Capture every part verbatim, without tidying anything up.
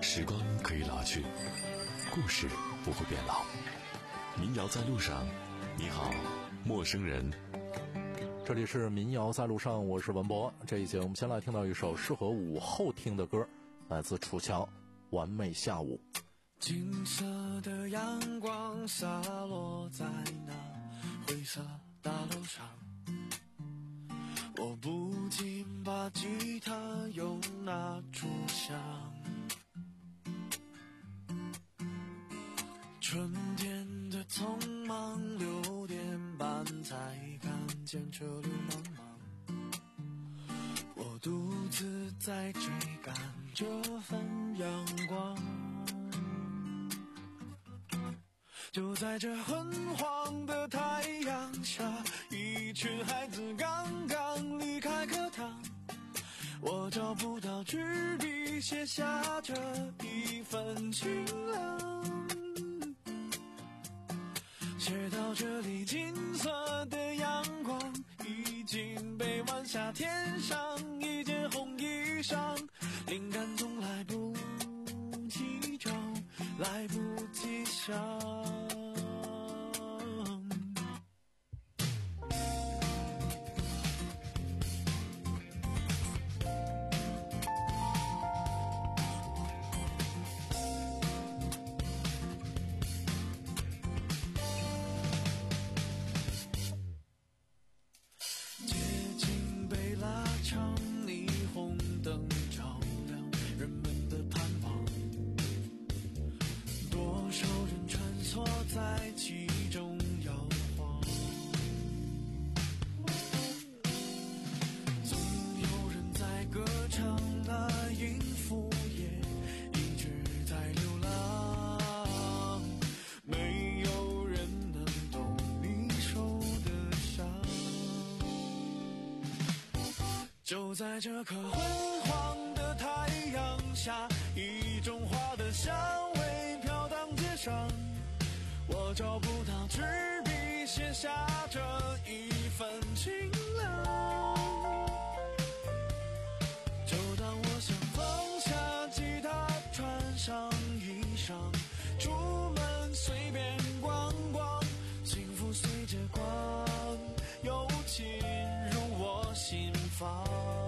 时光可以老去，故事不会变老。民谣在路上，你好，陌生人。 这里是民谣在路上，我是文博。这一节我们先来听到一首适合午后听的歌，来自楚乔《完美下午》。 金色的阳光洒落在那灰色大楼上，我不禁把吉他又拿出想，春天的匆忙，六点半才看见车流茫茫，我独自在追赶这份阳光。就在这昏黄的太阳下，一群孩子刚刚离开课堂，我找不到纸笔写下这一份清凉，写到这里，金色的阳光已经被晚霞添上一件红衣裳，灵感总来不及找，来不及想。在其中摇晃，总有人在歌唱，那音符也一直在流浪，没有人能懂你受的伤。就在这颗昏黄的太阳下，一种花的香味飘荡街上，我找不到纸笔写下这一份清凉，就当我想放下吉他，穿上衣裳，出门随便逛逛，幸福随着光又侵入我心房。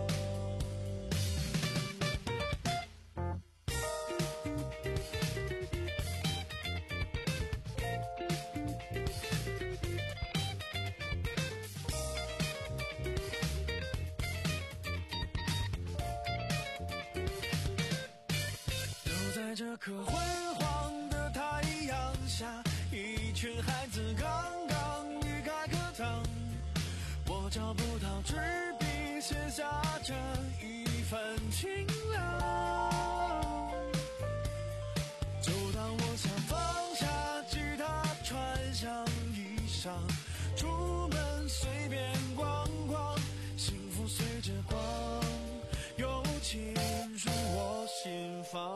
在这颗昏黄的太阳下，一群孩子刚刚离开课堂，我找不到纸笔写下这一份清凉，就当我想放下吉他，穿上衣裳，出门随便逛逛，幸福随着光又侵入我心房。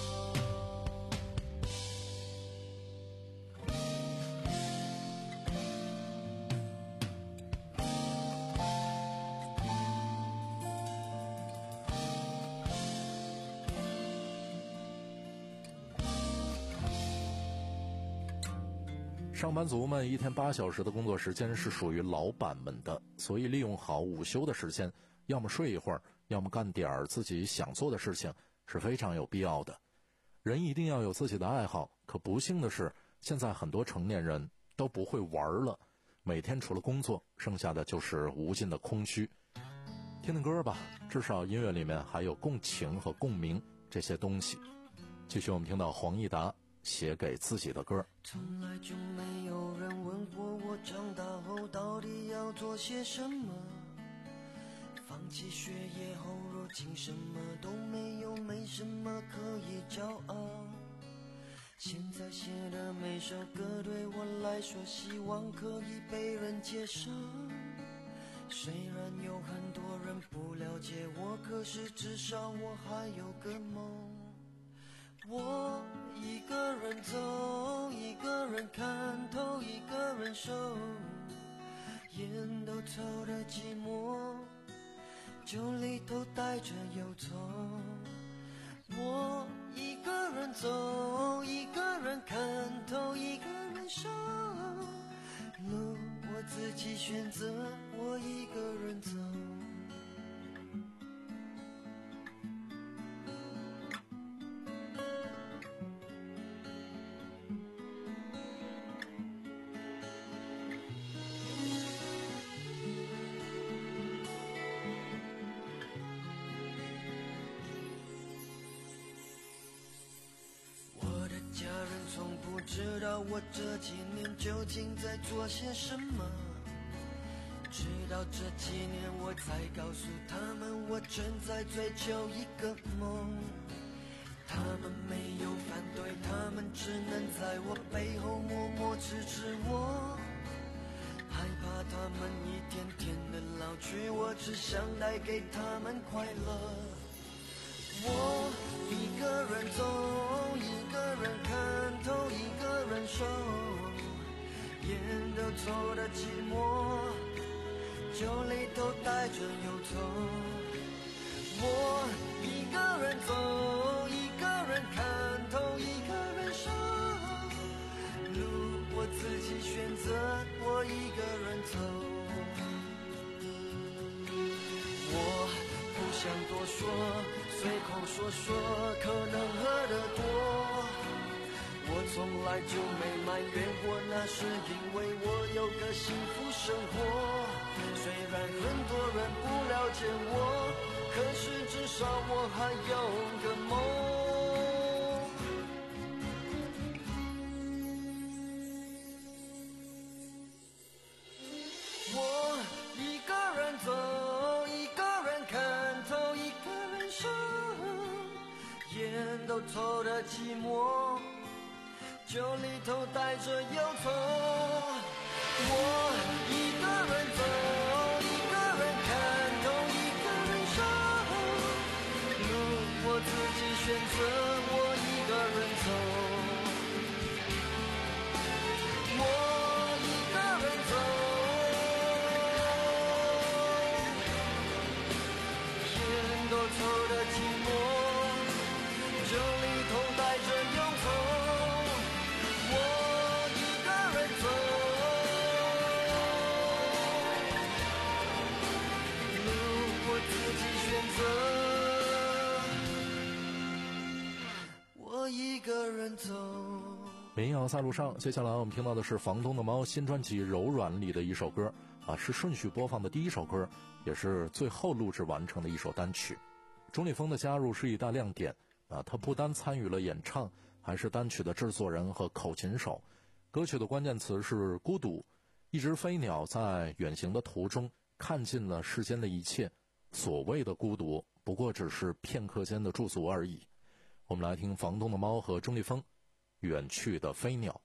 上班族们一天八小时的工作时间是属于老板们的，所以利用好午休的时间，要么睡一会儿，要么干点自己想做的事情，是非常有必要的。人一定要有自己的爱好，可不幸的是，现在很多成年人都不会玩了，每天除了工作，剩下的就是无尽的空虚。听听歌吧，至少音乐里面还有共情和共鸣这些东西。继续我们听到黄义达写给自己的歌。 从来就没有人问过我长大后到底要做些什么，放弃学业后如今什么都没有，没什么可以骄傲。现在写的每首歌对我来说，希望可以被人接受，虽然有很多人不了解我，可是至少我还有个梦。我一个人走，一个人看透，一个人受，烟都抽的寂寞，酒里头带着忧愁， 我一个人走，一个人看透，一个人守，路我自己选择，我一个人走。家人从不知道我这几年究竟在做些什么，直到这几年我才告诉他们，我正在追求一个梦。他们没有反对，他们只能在我背后默默支持我，害怕他们一天天的老去，我只想带给他们快乐。我一个人走，一个人看透，一个人守，烟都抽的寂寞，酒里头带着忧愁。我一个人走，一个人看透，一个人守，路我自己选择，我一个人走。我不想多说，随口说说可能喝得多，我从来就没埋怨过，那是因为我有个幸福生活。虽然很多人不了解我，可是至少我还有个梦。我一个人走，一个人看透，一个人守，烟都抽的寂寞，酒里头带着忧愁。我一个人走，一个人看透，一个人守，路我自己选择，我一个人走。我一个人走，烟都抽的寂寞，酒里头带着忧愁。我一个人走。 民谣在路上，接下来我们听到的是房东的猫新专辑《柔软》里的一首歌啊，是顺序播放的第一首歌，也是最后录制完成的一首单曲。钟立风的加入是一大亮点啊，他不单参与了演唱，还是单曲的制作人和口琴手。歌曲的关键词是孤独，一只飞鸟在远行的途中看尽了世间的一切，所谓的孤独不过只是片刻间的驻足而已。我们来听房东的猫和钟立风远去的飞鸟。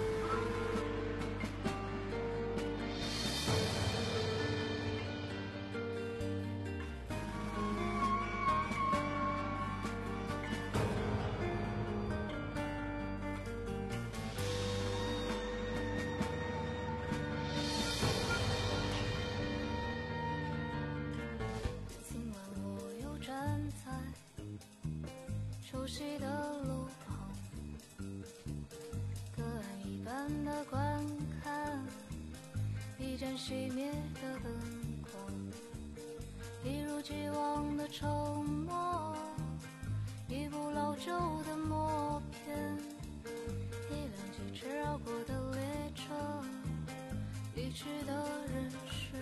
今晚我又站在熟悉的路旁，隔岸一般的观看一盏熄灭的灯光，一如既往的沉默，一部老旧的默片，一辆疾驰绕过的列车，离去的人是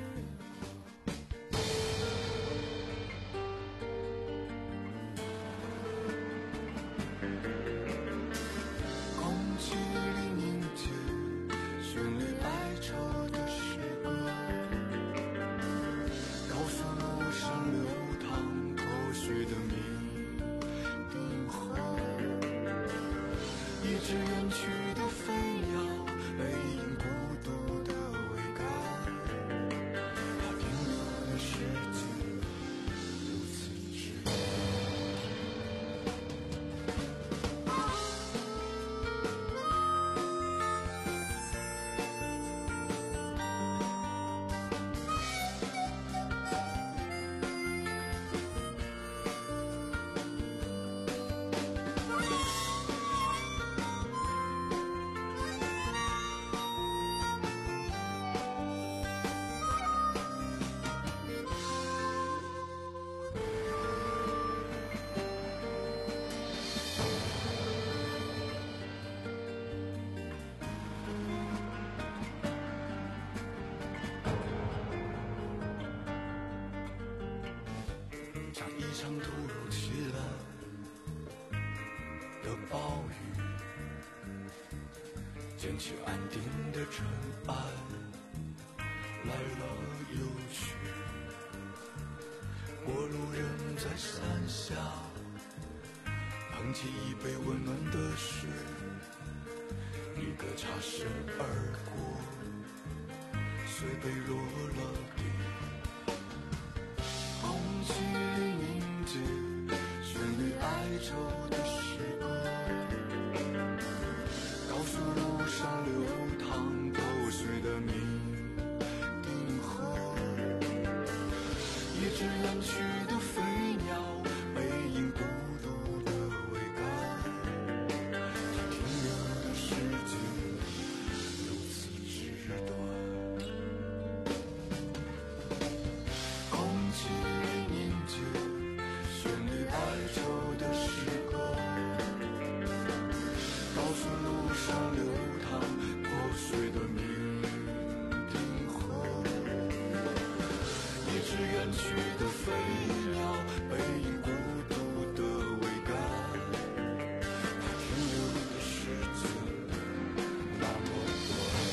一只远去的飞鸟，背影孤独的桅杆， 场突如其来的暴雨，捡起安定的尘埃，来了又去。过路人在山下捧起一杯温暖的水，一个擦身而过，随杯落了地。空气里凝结旋律哀愁的诗歌，高速路上流淌破碎的明定河，一只远去的飞鸟背影孤独的桅杆，它停留的时间如此之短。空气里凝结旋律哀愁的诗歌，高速路上流淌破碎的明定河，一只远去的飞鸟背影孤独的桅杆，它停留的时间那么短。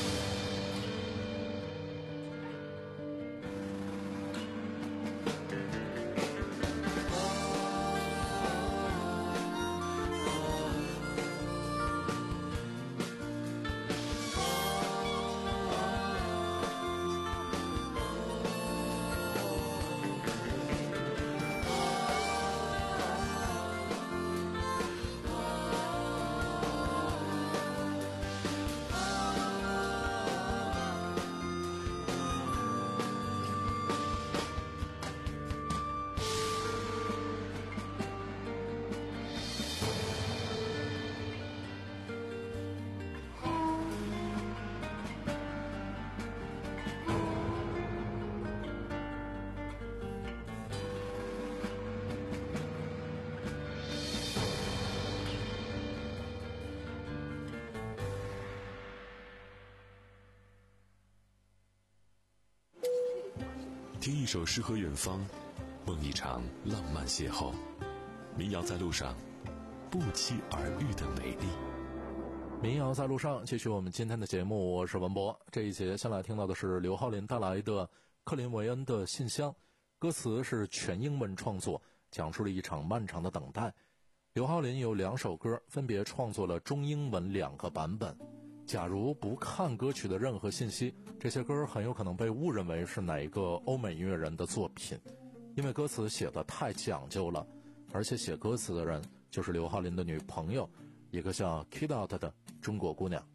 听一首诗和远方，梦一场浪漫邂逅。民谣在路上，不期而遇的美丽。 民谣在路上，继续我们今天的节目，我是文博。这一节先来听到的是刘浩林带来的克林维恩的信箱，歌词是全英文创作，讲述了一场漫长的等待。刘浩林有两首歌，分别创作了中英文两个版本。假如不看歌曲的任何信息，这些歌很有可能被误认为是哪一个欧美音乐人的作品，因为歌词写得太讲究了，而且写歌词的人就是刘浩林的女朋友，一个叫 Kidot 的中国姑娘。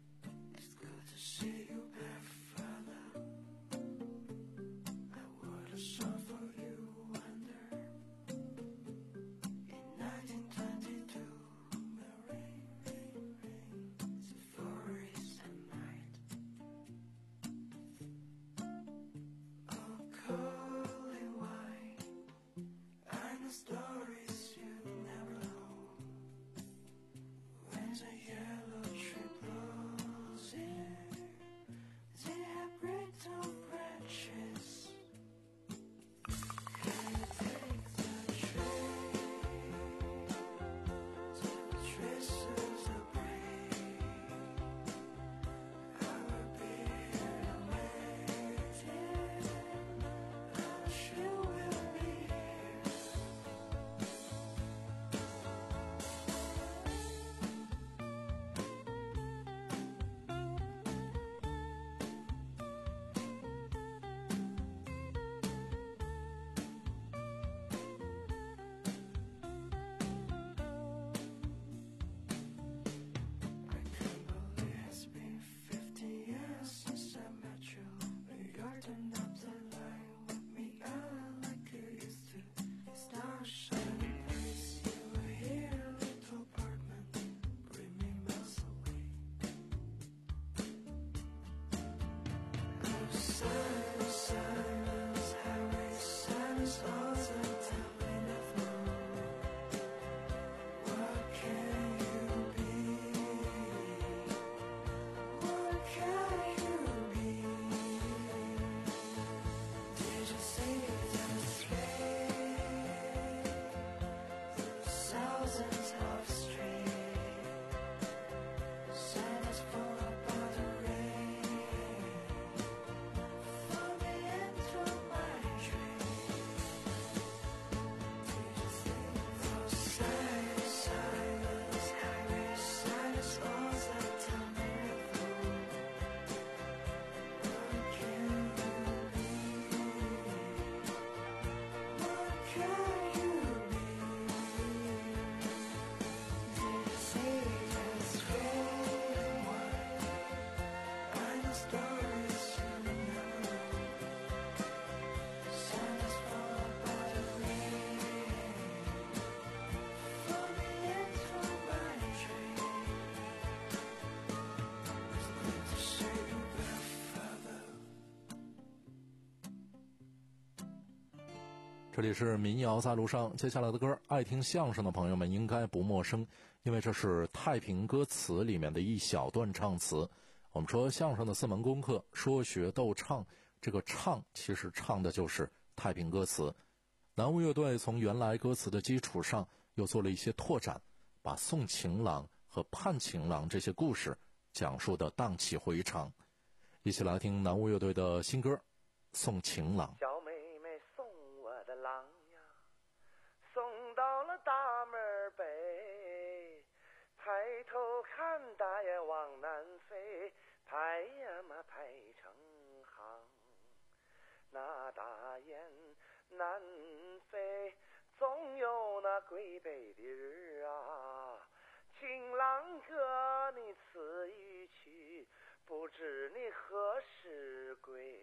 这里是民谣在路上，接下来的歌，爱听相声的朋友们应该不陌生，因为这是太平歌词里面的一小段唱词。我们说相声的四门功课，说学逗唱，这个唱其实唱的就是太平歌词。南无乐队从原来歌词的基础上又做了一些拓展，把送情郎和盼情郎这些故事讲述的荡气回肠。一起来听南无乐队的新歌《送情郎》。 小妹妹送我的郎呀，送到了大门北，抬头看大雁往南飞，排呀嘛排成行。那大雁南飞，总有那归北的日啊。情郎哥，你此一去，不知你何时归。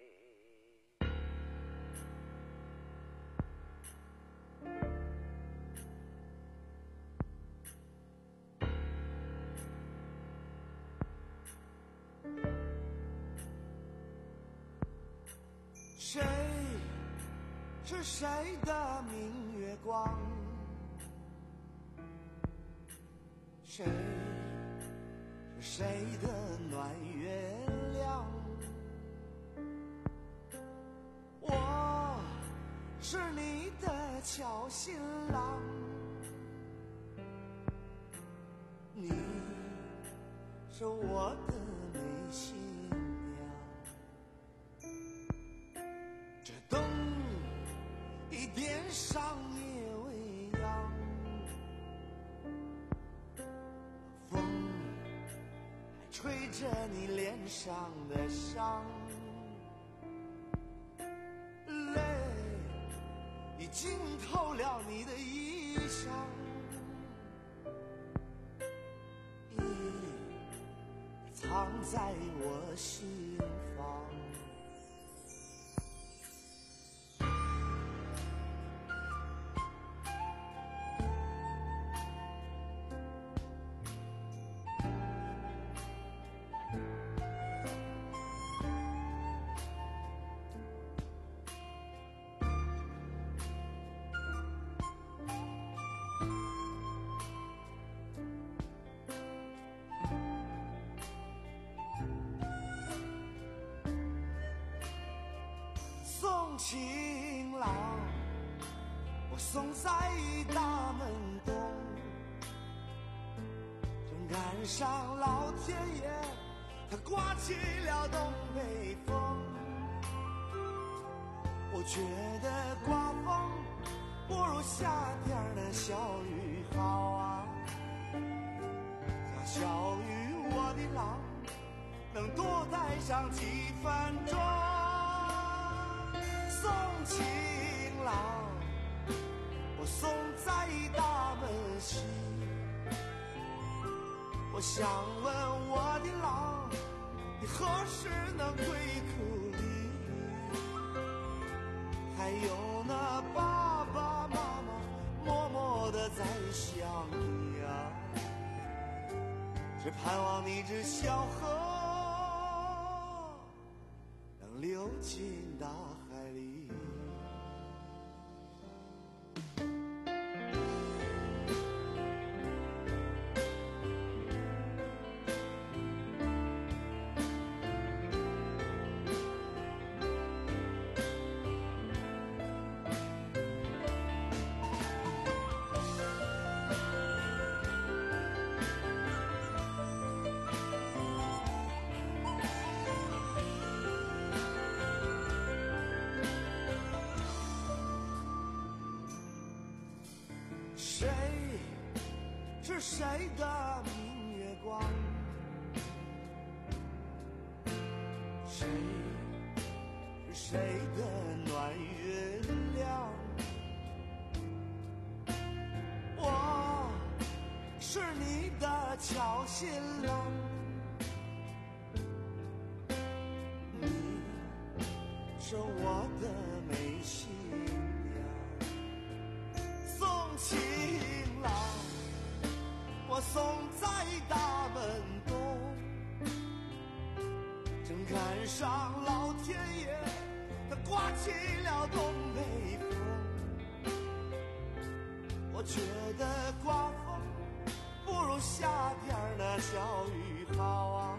谁是谁的明月光？谁是谁的暖月亮？我是你的巧新郎，你是我的美新娘。这灯一点上夜未央，风还吹着你脸上的伤，泪已浸透了你的衣裳，意藏在我心房。送情郎，我送在大门东，正赶上老天爷他刮起了东北风。我觉得刮风不如夏天的小雨好啊，下小雨我的郎能多待上几分钟。送情郎，我送在大门西，我想问我的郎，你何时能归故里？还有那爸爸妈妈默默地在想你啊，只盼望你这小河能流进大海里。谁是谁的明月光？谁是谁的暖月亮？我是你的巧新郎，你是我的美新送情郎，我送在大门东，正赶上老天爷他刮起了东北风。 觉得刮风不如夏天那小雨好啊，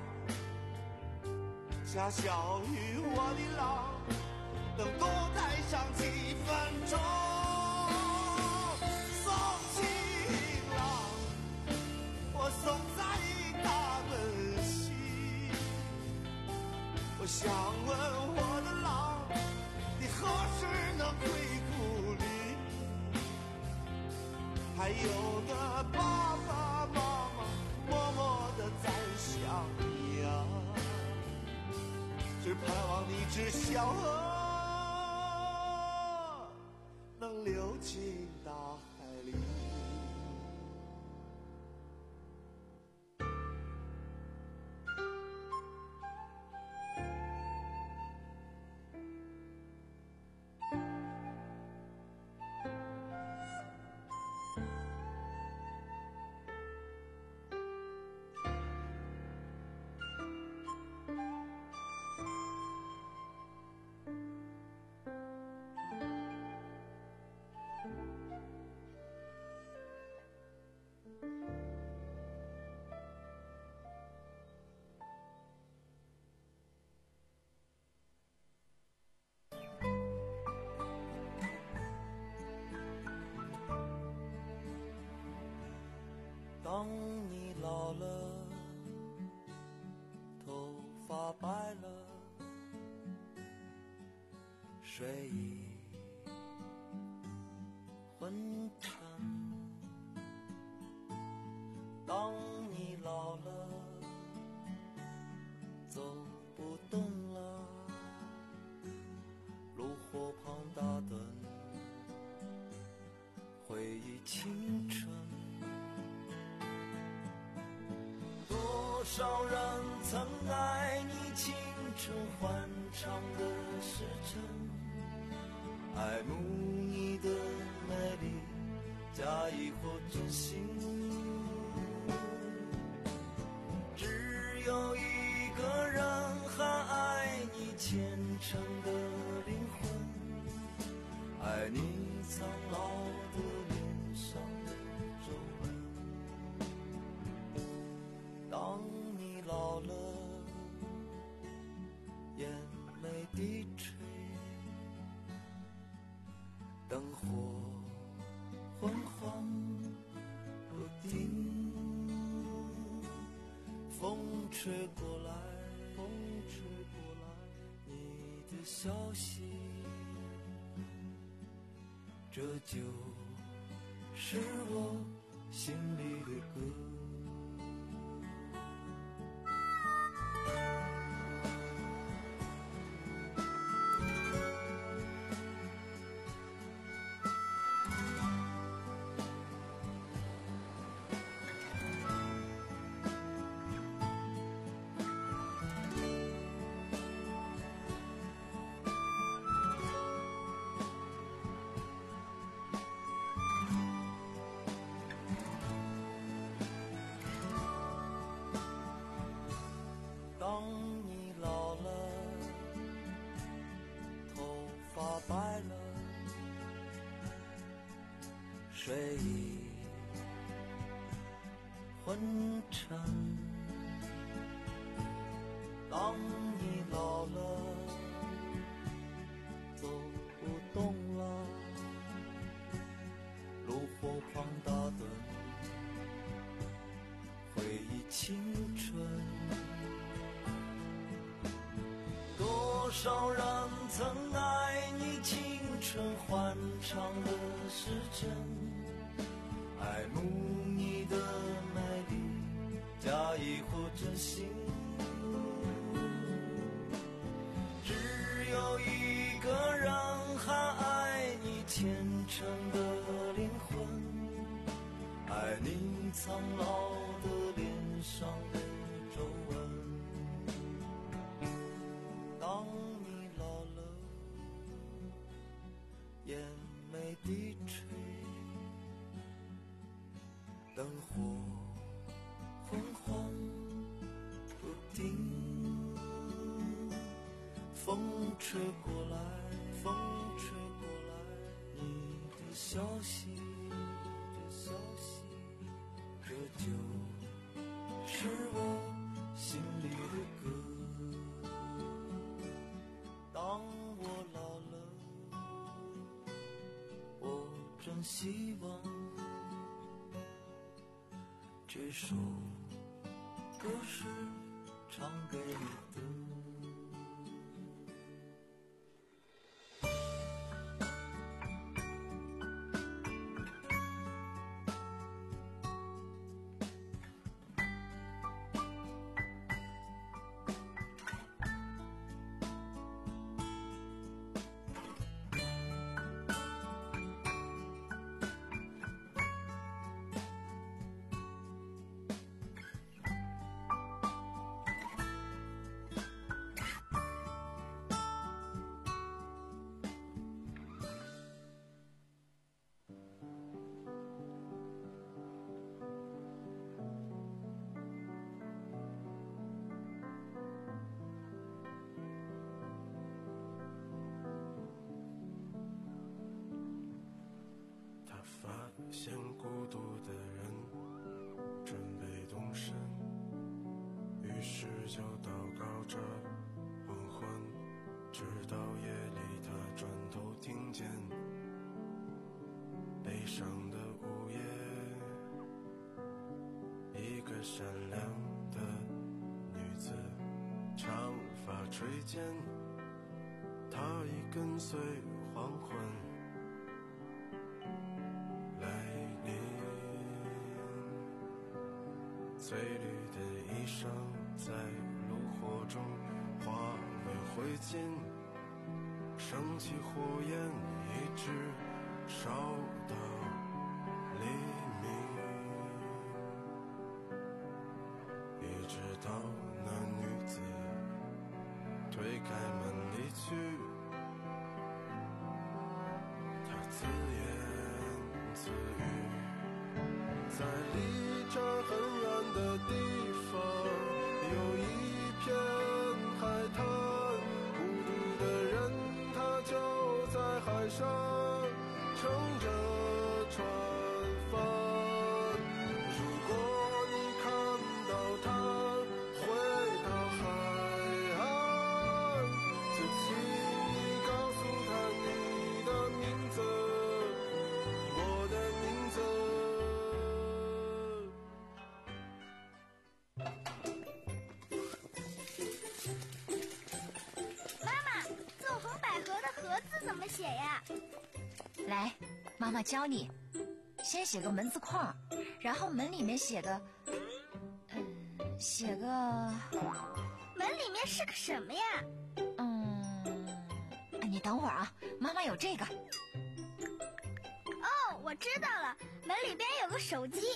下小雨我的郎能多待上几分钟。送情郎，我送在大门西，我想问我的郎，你何时能归故里？还有的爸爸妈妈默默地在想你啊，只盼望你知晓河能流进大海里。当你老了，头发白了，睡意昏沉。当你老了，走不动了，炉火旁打盹，回忆青春。多少人曾爱你青春欢畅的时辰，爱慕你的美丽，假意或真心。只有一个人还爱你虔诚的灵魂，爱你苍老的脸上的皱纹。当你老了，眼眉低垂，灯火昏黄不定，风吹过来，风吹过来，你的消息，这就是我心里的歌。当你老了，头发白了，睡意昏沉。当你老了，走不动了，炉火旁打盹，回忆青春。多少人曾爱你青春欢畅的时辰，爱慕你的美丽，假意或真心。只有一个人还爱你虔诚的灵魂，爱你苍老的脸上的皱纹。当你老了，眼眉低垂，灯火昏黄不定，风吹过来，风吹过来，你的消息，这希望。这首歌是唱给你的。 发现孤独的人准备动身，于是就祷告着黄昏，直到夜里他转头听见悲伤的午夜，一个善良的女子，长发垂肩，她已跟随黄昏翠绿的衣裳在炉火中化为灰烬，升起火焰一直烧到黎明，一直到那女子推开门离去，她自言自语，在离这儿很远的地方有一片海滩，孤独的人他就在海上乘着船帆，如果你看到他回到海岸，就请你告诉他你的名字，我的名字。 怎么写呀？ 来，妈妈教你。先写个门字框，然后门里面写个，嗯，写个。 门里面是个什么呀？ 嗯，你等会儿啊，妈妈有这个。 哦，我知道了，门里边有个手机。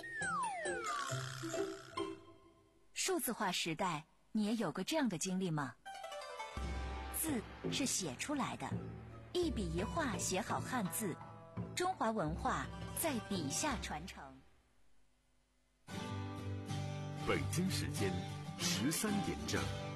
数字化时代，你也有过这样的经历吗？字是写出来的。一笔一画写好汉字，中华文化在笔下传承。 北京时间十三点整。